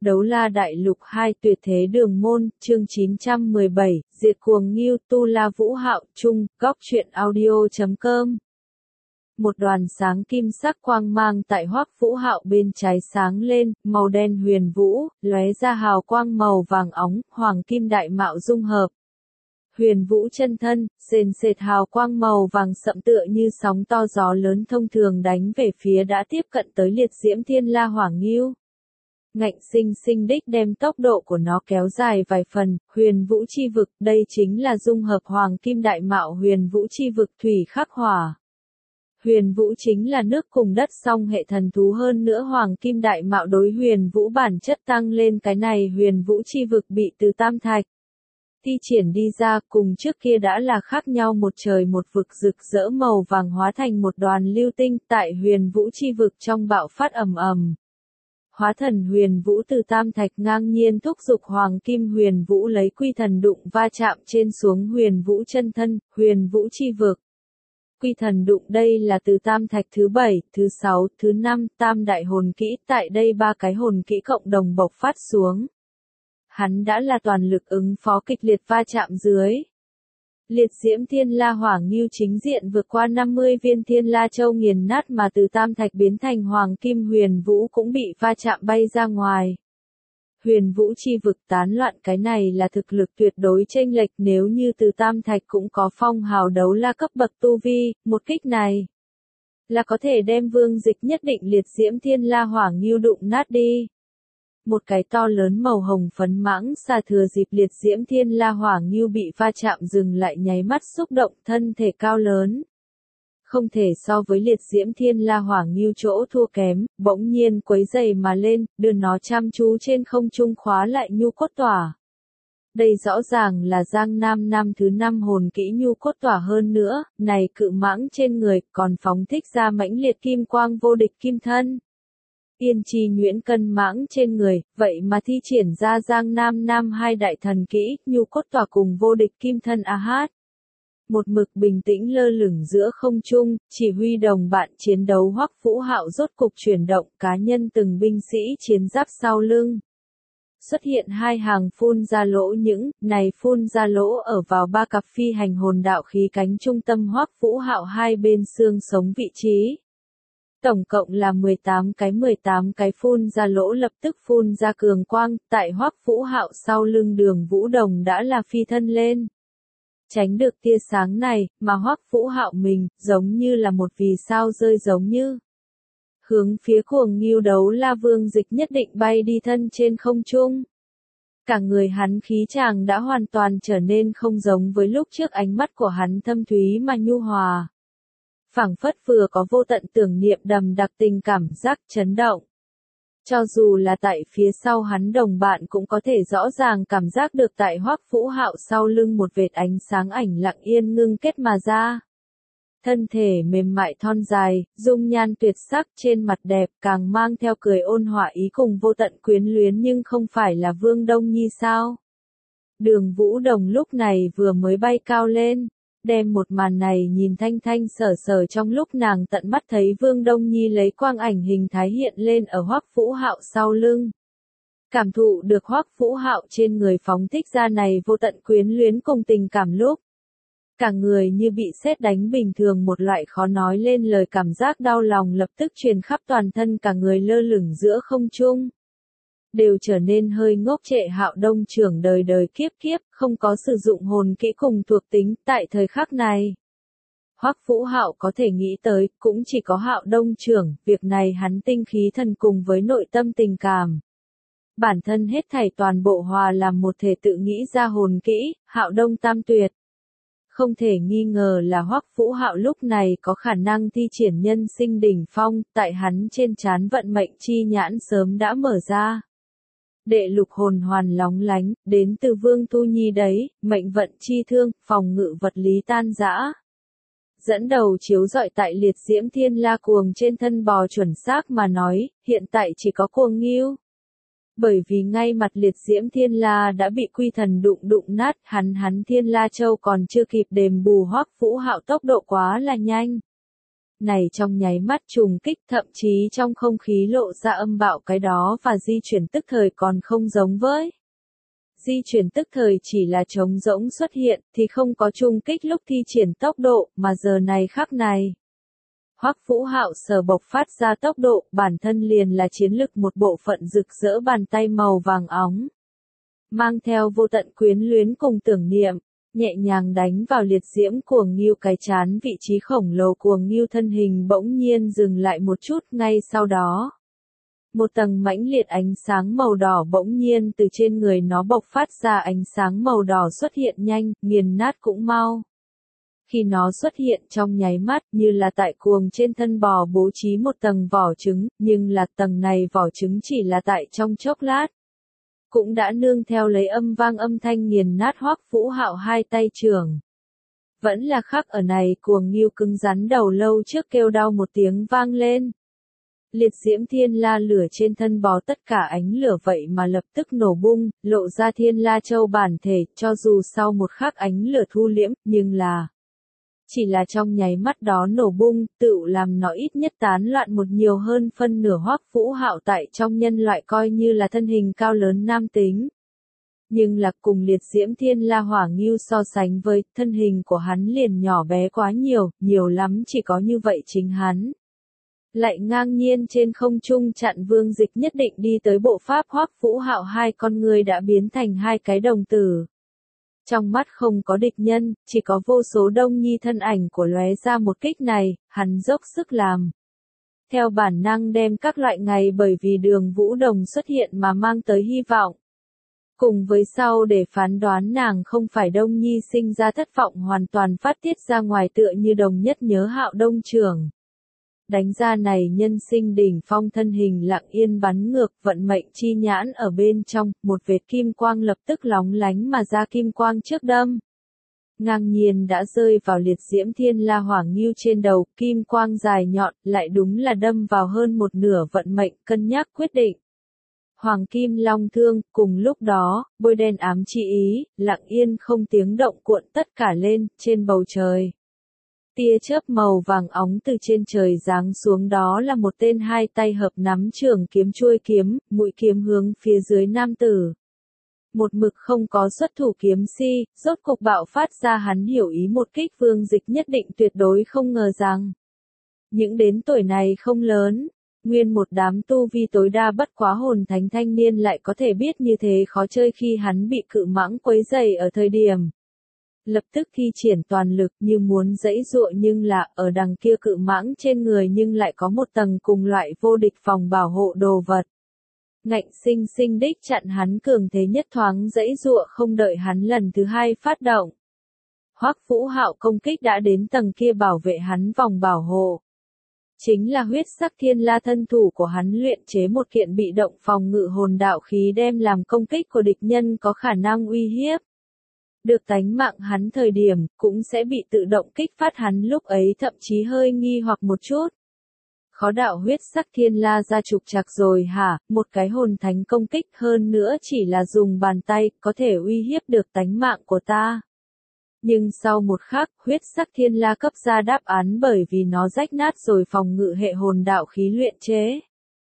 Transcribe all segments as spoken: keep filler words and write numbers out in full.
Đấu La Đại Lục hai Tuyệt Thế Đường Môn, chương chín trăm mười bảy, Diệt Cuồng Ngưu, Tu La Vũ Hạo, Trung, Góc Truyện Audio chấm com. Một đoàn sáng kim sắc quang mang tại Hoắc Vũ Hạo bên trái sáng lên, màu đen huyền vũ, lóe ra hào quang màu vàng óng, hoàng kim đại mạo dung hợp. Huyền vũ chân thân, sền sệt hào quang màu vàng sậm tựa như sóng to gió lớn thông thường đánh về phía đã tiếp cận tới liệt diễm thiên la hỏa ngưu. Ngạnh sinh sinh đích đem tốc độ của nó kéo dài vài phần, huyền vũ chi vực, đây chính là dung hợp hoàng kim đại mạo huyền vũ chi vực thủy khắc hỏa. Huyền vũ chính là nước cùng đất song hệ thần thú, hơn nữa hoàng kim đại mạo đối huyền vũ bản chất tăng lên, cái này huyền vũ chi vực bị từ tam thạch thi triển đi ra, cùng trước kia đã là khác nhau một trời một vực, rực rỡ màu vàng hóa thành một đoàn lưu tinh tại huyền vũ chi vực trong bạo phát ầm ầm. Hóa thần huyền vũ từ tam thạch ngang nhiên thúc giục hoàng kim huyền vũ lấy quy thần đụng va chạm trên xuống huyền vũ chân thân, huyền vũ chi vực. Quy thần đụng đây là từ tam thạch thứ bảy, thứ sáu, thứ năm, tam đại hồn kỹ, tại đây ba cái hồn kỹ cộng đồng bộc phát xuống. Hắn đã là toàn lực ứng phó kịch liệt va chạm dưới. Liệt diễm thiên la hỏa ngưu chính diện vượt qua năm mươi viên thiên la châu nghiền nát, mà từ tam thạch biến thành hoàng kim huyền vũ cũng bị va chạm bay ra ngoài. Huyền vũ chi vực tán loạn, cái này là thực lực tuyệt đối chênh lệch, nếu như từ tam thạch cũng có phong hào đấu la cấp bậc tu vi, một kích này là có thể đem vương dịch nhất định liệt diễm thiên la hỏa ngưu đụng nát đi. Một cái to lớn màu hồng phấn mãng xà thừa dịp liệt diễm thiên la hỏa ngưu bị va chạm dừng lại, nháy mắt xúc động, thân thể cao lớn. Không thể so với liệt diễm thiên la hỏa ngưu chỗ thua kém, bỗng nhiên quấy dày mà lên, đưa nó chăm chú trên không trung khóa lại nhu cốt tỏa. Đây rõ ràng là Giang Nam năm thứ năm hồn kỹ nhu cốt tỏa, hơn nữa, này cự mãng trên người còn phóng thích ra mãnh liệt kim quang vô địch kim thân. Yên chi nhuyễn cân mãng trên người, vậy mà thi triển ra Giang Nam Nam hai đại thần kỹ, nhu cốt tỏa cùng vô địch kim thân a hát. Một mực bình tĩnh lơ lửng giữa không trung, chỉ huy đồng bạn chiến đấu Hoắc Vũ Hạo rốt cục chuyển động, cá nhân từng binh sĩ chiến giáp sau lưng. Xuất hiện hai hàng phun ra lỗ, những này phun ra lỗ ở vào ba cặp phi hành hồn đạo khí cánh trung tâm Hoắc Vũ Hạo hai bên xương sống vị trí. Tổng cộng là mười tám cái mười tám cái phun ra lỗ lập tức phun ra cường quang, tại Hoắc Vũ Hạo sau lưng Đường Vũ Đồng đã là phi thân lên. Tránh được tia sáng này, mà Hoắc Vũ Hạo mình, giống như là một vì sao rơi, giống như hướng phía cuồng ngưu đấu la vương dịch nhất định bay đi thân trên không trung. Cả người hắn khí chàng đã hoàn toàn trở nên không giống với lúc trước, ánh mắt của hắn thâm thúy mà nhu hòa. Phảng phất vừa có vô tận tưởng niệm đầm đặc tình cảm giác chấn động. Cho dù là tại phía sau hắn đồng bạn cũng có thể rõ ràng cảm giác được tại Hoắc Vũ Hạo sau lưng một vệt ánh sáng ảnh lặng yên ngưng kết mà ra. Thân thể mềm mại thon dài, dung nhan tuyệt sắc, trên mặt đẹp càng mang theo cười ôn hòa ý cùng vô tận quyến luyến, nhưng không phải là Vương Đông Nhi sao? Đường Vũ Đồng lúc này vừa mới bay cao lên. Đem một màn này nhìn thanh thanh sở sở, trong lúc nàng tận mắt thấy Vương Đông Nhi lấy quang ảnh hình thái hiện lên ở Hoắc Vũ Hạo sau lưng. Cảm thụ được Hoắc Vũ Hạo trên người phóng thích ra này vô tận quyến luyến cùng tình cảm, lúc cả người như bị sét đánh bình thường, một loại khó nói lên lời cảm giác đau lòng lập tức truyền khắp toàn thân, cả người lơ lửng giữa không trung. Đều trở nên hơi ngốc trệ. Hạo Đông trưởng đời đời kiếp kiếp, không có sử dụng hồn kỹ cùng thuộc tính, tại thời khắc này. Hoắc Vũ Hạo có thể nghĩ tới, cũng chỉ có Hạo Đông trưởng, việc này hắn tinh khí thần cùng với nội tâm tình cảm. Bản thân hết thảy toàn bộ hòa làm một thể tự nghĩ ra hồn kỹ, Hạo Đông tam tuyệt. Không thể nghi ngờ là Hoắc Vũ Hạo lúc này có khả năng thi triển nhân sinh đỉnh phong, tại hắn trên trán vận mệnh chi nhãn sớm đã mở ra. Đệ lục hồn hoàn lóng lánh, đến từ Vương Tu Nhi đấy, mệnh vận chi thương, phòng ngự vật lý tan rã. Dẫn đầu chiếu rọi tại liệt diễm thiên la cuồng trên thân bò, chuẩn xác mà nói, hiện tại chỉ có cuồng ngưu. Bởi vì ngay mặt liệt diễm thiên la đã bị quy thần đụng đụng nát, hắn hắn thiên la châu còn chưa kịp đền bù, Hoắc Vũ Hạo tốc độ quá là nhanh. này trong nháy mắt trùng kích, thậm chí trong không khí lộ ra âm bạo cái đó và di chuyển tức thời còn không giống với. Di chuyển tức thời chỉ là trống rỗng xuất hiện thì không có trùng kích lúc thi triển tốc độ, mà giờ này khắc này. Hoắc Vũ Hạo sở bộc phát ra tốc độ, bản thân liền là chiến lực một bộ phận rực rỡ bàn tay màu vàng óng. Mang theo vô tận quyến luyến cùng tưởng niệm, nhẹ nhàng đánh vào liệt diễm Cuồng Ngưu cái chán, vị trí khổng lồ Cuồng Ngưu thân hình bỗng nhiên dừng lại một chút, ngay sau đó. Một tầng mãnh liệt ánh sáng màu đỏ bỗng nhiên từ trên người nó bộc phát ra, ánh sáng màu đỏ xuất hiện nhanh, nghiền nát cũng mau. Khi nó xuất hiện trong nháy mắt như là tại cuồng trên thân bò bố trí một tầng vỏ trứng, nhưng là tầng này vỏ trứng chỉ là tại trong chốc lát. Cũng đã nương theo lấy âm vang âm thanh nghiền nát Hoắc Vũ Hạo hai tay trưởng. Vẫn là khắc ở này Cuồng Ngưu cứng rắn đầu lâu trước kêu đau một tiếng vang lên. Liệt diễm thiên la lửa trên thân bò tất cả ánh lửa vậy mà lập tức nổ bung, lộ ra thiên la châu bản thể, cho dù sau một khắc ánh lửa thu liễm, nhưng là chỉ là trong nháy mắt đó nổ bung, tự làm nó ít nhất tán loạn một nhiều hơn phân nửa Hoắc Vũ Hạo tại trong nhân loại coi như là thân hình cao lớn nam tính. Nhưng là cùng liệt diễm thiên la hỏa ngưu so sánh với, thân hình của hắn liền nhỏ bé quá nhiều, nhiều lắm chỉ có như vậy chính hắn. Lại ngang nhiên trên không trung chặn Vương Dịch nhất định đi tới bộ pháp Hoắc Vũ Hạo, hai con người đã biến thành hai cái đồng tử. Trong mắt không có địch nhân, chỉ có vô số đông nhi thân ảnh của lóe ra một kích này, hắn dốc sức làm. Theo bản năng đem các loại ngày bởi vì Đường Vũ Đồng xuất hiện mà mang tới hy vọng. Cùng với sau để phán đoán nàng không phải Đông Nhi sinh ra thất vọng hoàn toàn phát tiết ra ngoài, tựa như Đồng Nhất nhớ Hạo Đông trưởng. Đánh ra này nhân sinh đỉnh phong thân hình lặng yên bắn ngược, vận mệnh chi nhãn ở bên trong, một vệt kim quang lập tức lóng lánh mà ra, kim quang trước đâm. Ngang nhiên đã rơi vào liệt diễm thiên la hỏa ngưu trên đầu, kim quang dài nhọn, lại đúng là đâm vào hơn một nửa vận mệnh, cân nhắc quyết định. Hoàng kim long thương, cùng lúc đó, bôi đen ám chi ý, lặng yên không tiếng động cuộn tất cả lên, trên bầu trời. Tia chớp màu vàng óng từ trên trời giáng xuống, đó là một tên hai tay hợp nắm trường kiếm chuôi kiếm, mũi kiếm hướng phía dưới nam tử. Một mực không có xuất thủ kiếm si, rốt cục bạo phát ra, hắn hiểu ý một kích Vương Dịch nhất định tuyệt đối không ngờ rằng. Những đến tuổi này không lớn, nguyên một đám tu vi tối đa bất quá hồn thánh thanh niên lại có thể biết như thế khó chơi khi hắn bị cự mãng quấy rầy ở thời điểm. Lập tức thi triển toàn lực như muốn giãy giụa, nhưng là ở đằng kia cự mãng trên người nhưng lại có một tầng cùng loại vô địch phòng bảo hộ đồ vật. Ngạnh sinh sinh đích chặn hắn cường thế nhất, thoáng giãy giụa không đợi hắn lần thứ hai phát động. Hoắc Vũ Hạo công kích đã đến tầng kia bảo vệ hắn vòng bảo hộ. Chính là huyết sắc thiên la thân thủ của hắn luyện chế một kiện bị động phòng ngự hồn đạo khí, đem làm công kích của địch nhân có khả năng uy hiếp được tánh mạng hắn thời điểm, cũng sẽ bị tự động kích phát, hắn lúc ấy thậm chí hơi nghi hoặc một chút. Khó đạo huyết sắc thiên la ra trục trặc rồi hả, một cái hồn thánh công kích, hơn nữa chỉ là dùng bàn tay, có thể uy hiếp được tánh mạng của ta. Nhưng sau một khắc, huyết sắc thiên la cấp ra đáp án, bởi vì nó rách nát rồi phòng ngự hệ hồn đạo khí luyện chế.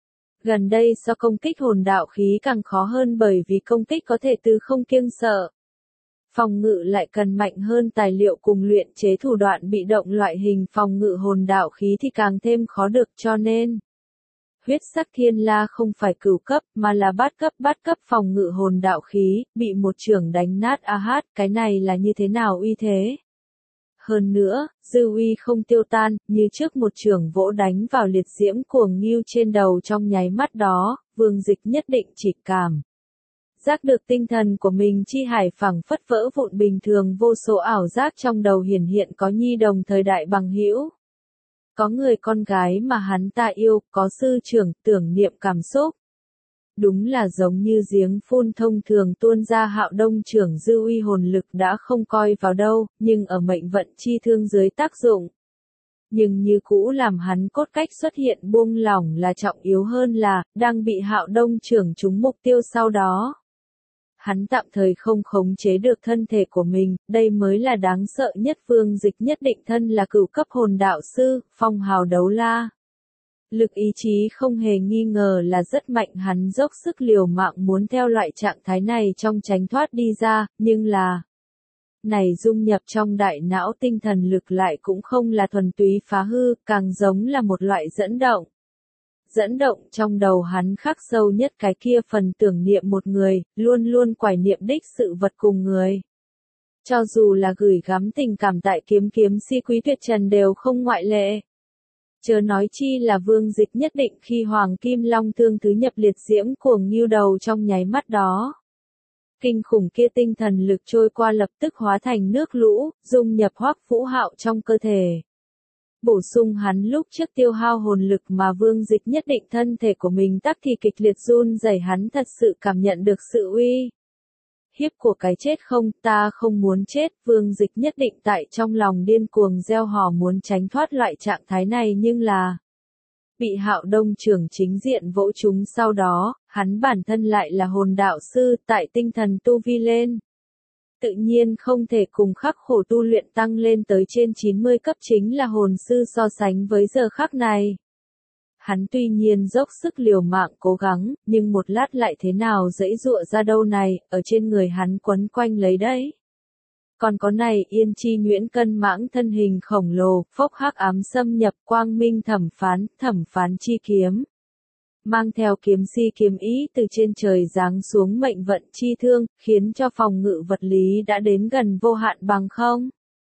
Gần đây so công kích hồn đạo khí càng khó hơn, bởi vì công kích có thể từ không kiêng sợ. Phòng ngự lại cần mạnh hơn tài liệu cùng luyện chế thủ đoạn bị động, loại hình phòng ngự hồn đạo khí thì càng thêm khó được, cho nên huyết sắc thiên la không phải cửu cấp mà là bát cấp, bát cấp phòng ngự hồn đạo khí, bị một chưởng đánh nát. A hát, cái này là như thế nào uy thế? Hơn nữa, dư uy không tiêu tan, như trước một chưởng vỗ đánh vào liệt diễm Cuồng Ngưu trên đầu, trong nháy mắt đó, Vương Dịch nhất định chỉ cảm giác được tinh thần của mình chi hải phẳng phất vỡ vụn, bình thường vô số ảo giác trong đầu hiển hiện, có nhi đồng thời đại bằng hữu, có người con gái mà hắn ta yêu, có sư trưởng, tưởng niệm cảm xúc. Đúng là giống như giếng phun thông thường tuôn ra, Hạo Đông trưởng dư uy hồn lực đã không coi vào đâu, nhưng ở mệnh vận chi thương dưới tác dụng. Nhưng như cũ làm hắn cốt cách xuất hiện buông lỏng, là trọng yếu hơn là, đang bị Hạo Đông trưởng trúng mục tiêu sau đó. Hắn tạm thời không khống chế được thân thể của mình, đây mới là đáng sợ nhất. Vương Dịch nhất định thân là cửu cấp hồn đạo sư, phong hào đấu la. Lực ý chí không hề nghi ngờ là rất mạnh, hắn dốc sức liều mạng muốn theo loại trạng thái này trong tránh thoát đi ra, nhưng là này dung nhập trong đại não tinh thần lực lại cũng không là thuần túy phá hư, càng giống là một loại dẫn động. Dẫn động trong đầu hắn khắc sâu nhất cái kia phần tưởng niệm một người, luôn luôn quải niệm đích sự vật cùng người. Cho dù là gửi gắm tình cảm tại kiếm kiếm si Quý Tuyệt Trần đều không ngoại lệ. Chớ nói chi là Vương Dịch nhất định khi Hoàng Kim Long Thương tứ nhập liệt diễm cuồng ngưu đầu trong nháy mắt đó. Kinh khủng kia tinh thần lực trôi qua lập tức hóa thành nước lũ, dung nhập Hoắc Vũ Hạo trong cơ thể. Bổ sung hắn lúc trước tiêu hao hồn lực mà Vương Dịch nhất định thân thể của mình tắc thì kịch liệt run rẩy, hắn thật sự cảm nhận được sự uy hiếp của cái chết. Không, ta không muốn chết. Vương Dịch nhất định tại trong lòng điên cuồng gieo hò muốn tránh thoát loại trạng thái này, nhưng là bị Hạo Đông trưởng chính diện vỗ trúng. Sau đó, hắn bản thân lại là hồn đạo sư, tại tinh thần tu vi lên tự nhiên không thể cùng khắc khổ tu luyện tăng lên tới trên chín mươi cấp chính là hồn sư so sánh với giờ khắc này. Hắn tuy nhiên dốc sức liều mạng cố gắng, nhưng một lát lại thế nào giãy giụa ra đâu này, ở trên người hắn quấn quanh lấy đấy. Còn có này yên chi nhuyễn cân mãng thân hình khổng lồ, phốc hắc ám xâm nhập quang minh thẩm phán, thẩm phán chi kiếm. Mang theo kiếm si kiếm ý từ trên trời giáng xuống mệnh vận chi thương, khiến cho phòng ngự vật lý đã đến gần vô hạn bằng không.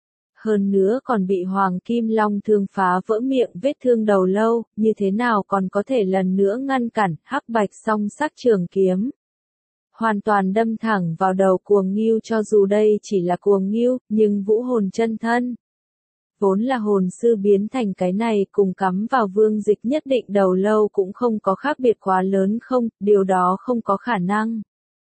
Hơn nữa còn bị Hoàng Kim Long Thương phá vỡ miệng vết thương đầu lâu, như thế nào còn có thể lần nữa ngăn cản. Hắc bạch song sắc trường kiếm hoàn toàn đâm thẳng vào đầu cuồng ngưu. Cho dù đây chỉ là cuồng ngưu, nhưng vũ hồn chân thân vốn là hồn sư biến thành cái này cùng cắm vào Vương Dịch nhất định đầu lâu cũng không có khác biệt quá lớn. Không, điều đó không có khả năng.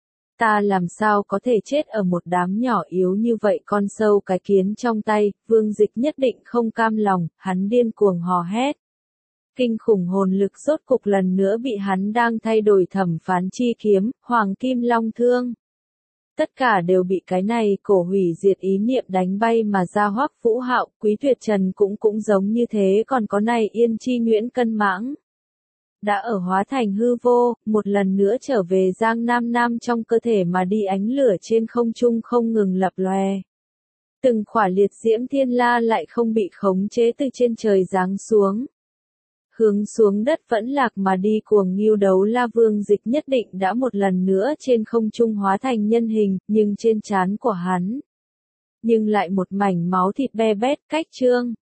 Ta làm sao có thể chết ở một đám nhỏ yếu như vậy con sâu cái kiến trong tay. Vương Dịch nhất định không cam lòng, hắn điên cuồng hò hét. Kinh khủng hồn lực rốt cục lần nữa bị hắn đang thay đổi thẩm phán chi kiếm, Hoàng Kim Long Thương. Tất cả đều bị cái này cổ hủy diệt ý niệm đánh bay mà ra. Hoắc Vũ Hạo, Quý Tuyệt Trần cũng cũng giống như thế, còn có này yên chi nhuyễn cân mãng đã ở hóa thành hư vô, một lần nữa trở về Giang Nam Nam trong cơ thể mà đi. Ánh lửa trên không trung không ngừng lập lòe. Từng khỏa liệt diễm thiên la lại không bị khống chế từ trên trời giáng xuống. Hướng xuống đất vẫn lạc mà đi. Cuồng ngưu đấu la Vương Dịch nhất định đã một lần nữa trên không trung hóa thành nhân hình, nhưng trên trán của hắn nhưng lại một mảnh máu thịt be bét cách trương.